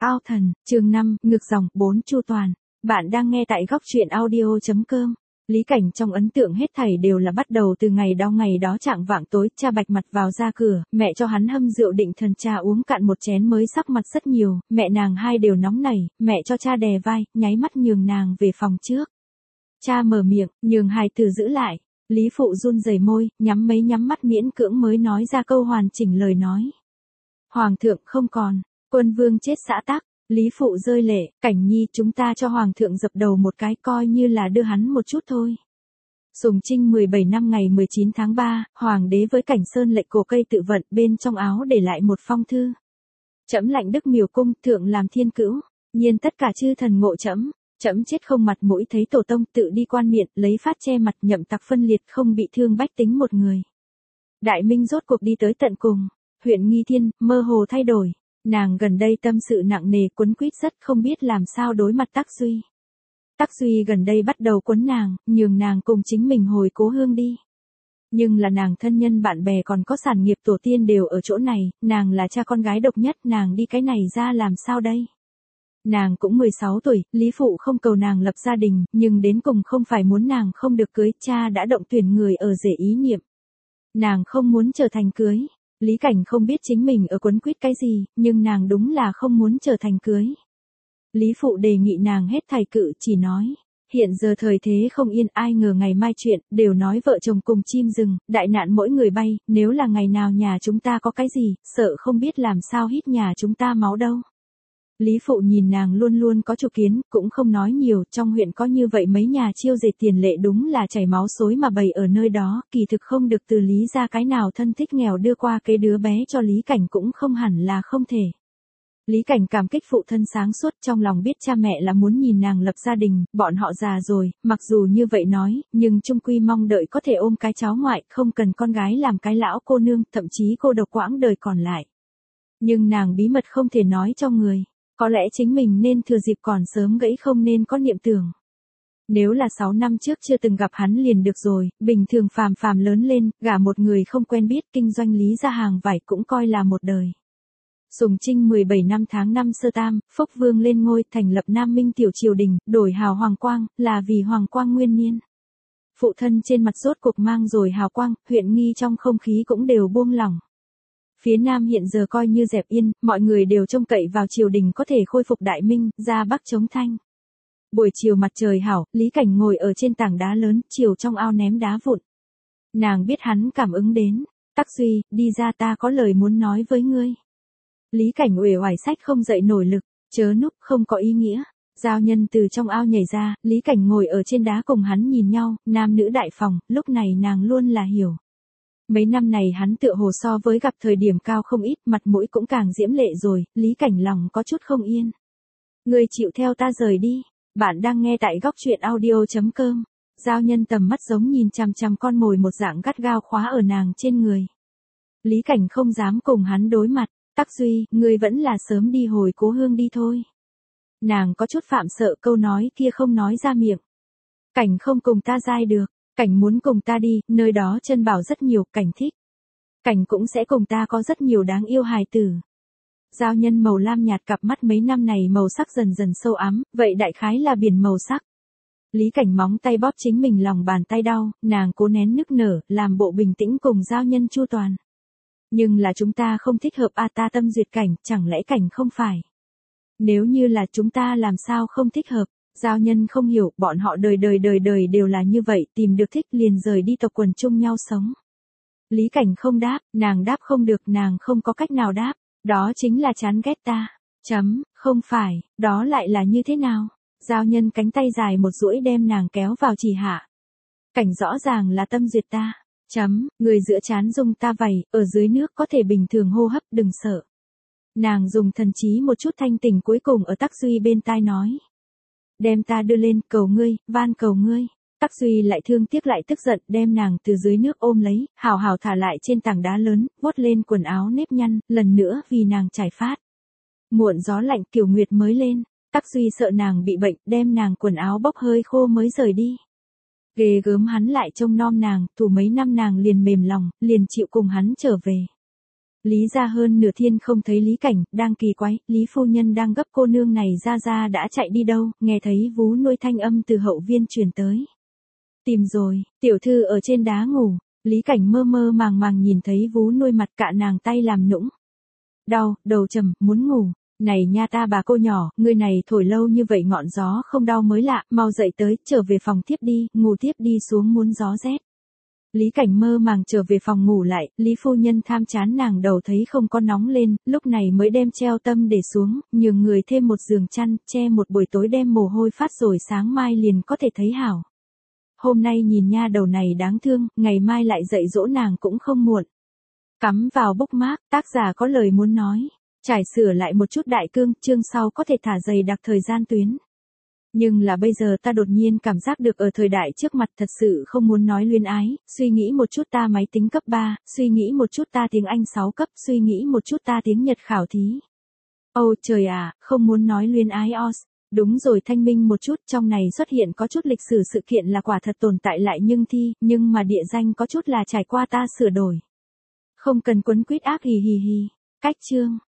Ao thần, chương 5, ngược dòng, 4 Chu Toàn. Bạn đang nghe tại góc truyện audio.com. Lý Cảnh trong ấn tượng hết thảy đều là bắt đầu từ ngày đó trạng vạng tối, cha bạch mặt vào ra cửa, mẹ cho hắn hâm rượu định thần, cha uống cạn một chén mới sắc mặt rất nhiều, mẹ nàng hai đều nóng nảy, mẹ cho cha đè vai, nháy mắt nhường nàng về phòng trước. Cha mở miệng, nhường hài tử giữ lại. Lý Phụ run rẩy môi, nhắm mắt miễn cưỡng mới nói ra câu hoàn chỉnh lời nói. Hoàng thượng không còn. Quân vương chết xã tắc, Lý Phụ rơi lệ, Cảnh Nhi chúng ta cho Hoàng thượng dập đầu một cái coi như là đưa hắn một chút thôi. Sùng Trinh 17 năm ngày 19 tháng 3, Hoàng đế với Cảnh Sơn lệnh cổ cây tự vận, bên trong áo để lại một phong thư. Trẫm lạnh Đức Miều cung, thượng làm thiên cữu, nhiên tất cả chư thần ngộ trẫm. Trẫm chết không mặt mũi thấy tổ tông, tự đi quan miện, lấy phát che mặt, nhậm tặc phân liệt, không bị thương bách tính một người. Đại Minh rốt cuộc đi tới tận cùng, huyện Nghi Thiên, mơ hồ thay đổi. Nàng gần đây tâm sự nặng nề, quấn quýt rất, không biết làm sao đối mặt Tắc Duy. Tắc Duy gần đây bắt đầu quấn nàng, nhường nàng cùng chính mình hồi cố hương đi. Nhưng là nàng thân nhân bạn bè còn có sản nghiệp tổ tiên đều ở chỗ này, nàng là cha con gái độc nhất, nàng đi cái này ra làm sao đây? Nàng cũng 16 tuổi, Lý Phụ không cầu nàng lập gia đình, nhưng đến cùng không phải muốn nàng không được cưới, cha đã động tuyển người ở rể ý niệm. Nàng không muốn trở thành cưới. Lý Cảnh không biết chính mình ở quấn quýt cái gì, nhưng nàng đúng là không muốn trở thành cưới. Lý Phụ đề nghị nàng hết thảy cự, chỉ nói, hiện giờ thời thế không yên, ai ngờ ngày mai chuyện, đều nói vợ chồng cùng chim rừng, đại nạn mỗi người bay, nếu là ngày nào nhà chúng ta có cái gì, sợ không biết làm sao hít nhà chúng ta máu đâu. Lý Phụ nhìn nàng luôn luôn có chủ kiến, cũng không nói nhiều, trong huyện có như vậy mấy nhà chiêu dệt tiền lệ đúng là chảy máu xối mà bày ở nơi đó, kỳ thực không được từ Lý ra cái nào thân thích nghèo đưa qua cái đứa bé cho Lý Cảnh cũng không hẳn là không thể. Lý Cảnh cảm kích phụ thân sáng suốt, trong lòng biết cha mẹ là muốn nhìn nàng lập gia đình, bọn họ già rồi, mặc dù như vậy nói, nhưng chung quy mong đợi có thể ôm cái cháu ngoại, không cần con gái làm cái lão cô nương, thậm chí cô độc quãng đời còn lại. Nhưng nàng bí mật không thể nói cho người. Có lẽ chính mình nên thừa dịp còn sớm gãy, không nên có niệm tưởng. Nếu là 6 năm trước chưa từng gặp hắn liền được rồi, bình thường phàm lớn lên, gả một người không quen biết, kinh doanh Lý ra hàng vải cũng coi là một đời. Sùng Trinh 17 năm tháng 5 sơ tam, Phúc Vương lên ngôi, thành lập Nam Minh tiểu triều đình, đổi hào hoàng quang, là vì hoàng quang nguyên niên. Phụ thân trên mặt rốt cuộc mang rồi hào quang, huyện Nghi trong không khí cũng đều buông lỏng. Phía Nam hiện giờ coi như dẹp yên, mọi người đều trông cậy vào triều đình có thể khôi phục Đại Minh, ra Bắc chống Thanh. Buổi chiều mặt trời hảo, Lý Cảnh ngồi ở trên tảng đá lớn, chiều trong ao ném đá vụn. Nàng biết hắn cảm ứng đến. Tắc Duy, đi ra, ta có lời muốn nói với ngươi. Lý Cảnh uể oải sách không dậy nổi lực, chớ núp, không có ý nghĩa. Giao Nhân từ trong ao nhảy ra, Lý Cảnh ngồi ở trên đá cùng hắn nhìn nhau, nam nữ đại phòng, lúc này nàng luôn là hiểu. Mấy năm này hắn tựa hồ so với gặp thời điểm cao không ít, mặt mũi cũng càng diễm lệ rồi, Lý Cảnh lòng có chút không yên. Ngươi chịu theo ta rời đi. Bạn đang nghe tại góc truyện audio.com. Giao Nhân tầm mắt giống nhìn chằm chằm con mồi một dạng gắt gao khóa ở nàng trên người. Lý Cảnh không dám cùng hắn đối mặt. Tắc Duy, ngươi vẫn là sớm đi hồi cố hương đi thôi. Nàng có chút phạm sợ câu nói kia không nói ra miệng. Cảnh không cùng ta giai được. Cảnh muốn cùng ta đi, nơi đó chân bảo rất nhiều, Cảnh thích. Cảnh cũng sẽ cùng ta có rất nhiều đáng yêu hài tử. Giao Nhân màu lam nhạt, cặp mắt mấy năm này màu sắc dần dần sâu ám, vậy đại khái là biển màu sắc. Lý Cảnh móng tay bóp chính mình lòng bàn tay đau, nàng cố nén nức nở, làm bộ bình tĩnh cùng Giao Nhân chu toàn. Nhưng là chúng ta không thích hợp, ta tâm duyệt Cảnh, chẳng lẽ Cảnh không phải. Nếu như là chúng ta làm sao không thích hợp. Giao Nhân không hiểu, bọn họ đời đều là như vậy, tìm được thích liền rời đi tộc quần chung nhau sống. Lý Cảnh không đáp, nàng đáp không được, nàng không có cách nào đáp, đó chính là chán ghét ta. Không phải, đó lại là như thế nào? Giao Nhân cánh tay dài một duỗi đem nàng kéo vào chỉ hạ. Cảnh rõ ràng là tâm duyệt ta. Người giữa trán dung ta vầy, ở dưới nước có thể bình thường hô hấp, đừng sợ. Nàng dùng thần trí một chút thanh tỉnh cuối cùng ở Tắc Duy bên tai nói. Đem ta đưa lên, cầu ngươi, van cầu ngươi. Tắc Duy lại thương tiếc lại tức giận, đem nàng từ dưới nước ôm lấy, hào hào thả lại trên tảng đá lớn, vuốt lên quần áo nếp nhăn, lần nữa vì nàng trải phát. Muộn gió lạnh, Kiều Nguyệt mới lên, Tắc Duy sợ nàng bị bệnh, đem nàng quần áo bốc hơi khô mới rời đi. Ghê gớm hắn lại trông nom nàng, thủ mấy năm nàng liền mềm lòng, liền chịu cùng hắn trở về. Lý ra hơn nửa thiên không thấy Lý Cảnh, đang kỳ quái, Lý phu nhân đang gấp cô nương này ra đã chạy đi đâu, nghe thấy vú nuôi thanh âm từ hậu viên truyền tới. Tìm rồi, tiểu thư ở trên đá ngủ, Lý Cảnh mơ mơ màng nhìn thấy vú nuôi mặt cạ nàng tay làm nũng. Đau, đầu trầm, muốn ngủ. Này nha ta bà cô nhỏ, người này thổi lâu như vậy ngọn gió không đau mới lạ, mau dậy tới, trở về phòng tiếp đi, ngủ tiếp đi xuống muốn gió rét. Lý Cảnh mơ màng trở về phòng ngủ lại, Lý phu nhân tham chán nàng đầu thấy không có nóng lên, lúc này mới đem treo tâm để xuống, nhường người thêm một giường chăn, che một buổi tối đem mồ hôi phát rồi sáng mai liền có thể thấy hảo. Hôm nay nhìn nha đầu này đáng thương, ngày mai lại dạy dỗ nàng cũng không muộn. Cắm vào bookmark, tác giả có lời muốn nói. Trải sửa lại một chút đại cương, chương sau có thể thả dày đặc thời gian tuyến. Nhưng là bây giờ ta đột nhiên cảm giác được ở thời đại trước mặt thật sự không muốn nói luyến ái, suy nghĩ một chút ta máy tính cấp 3, suy nghĩ một chút ta tiếng Anh 6 cấp, suy nghĩ một chút ta tiếng Nhật khảo thí. Ôi trời à, không muốn nói luyến ái os. Đúng rồi, thanh minh một chút, trong này xuất hiện có chút lịch sử sự kiện là quả thật tồn tại lại nhưng mà địa danh có chút là trải qua ta sửa đổi. Không cần quấn quýt ác hì hì hì. Cách chương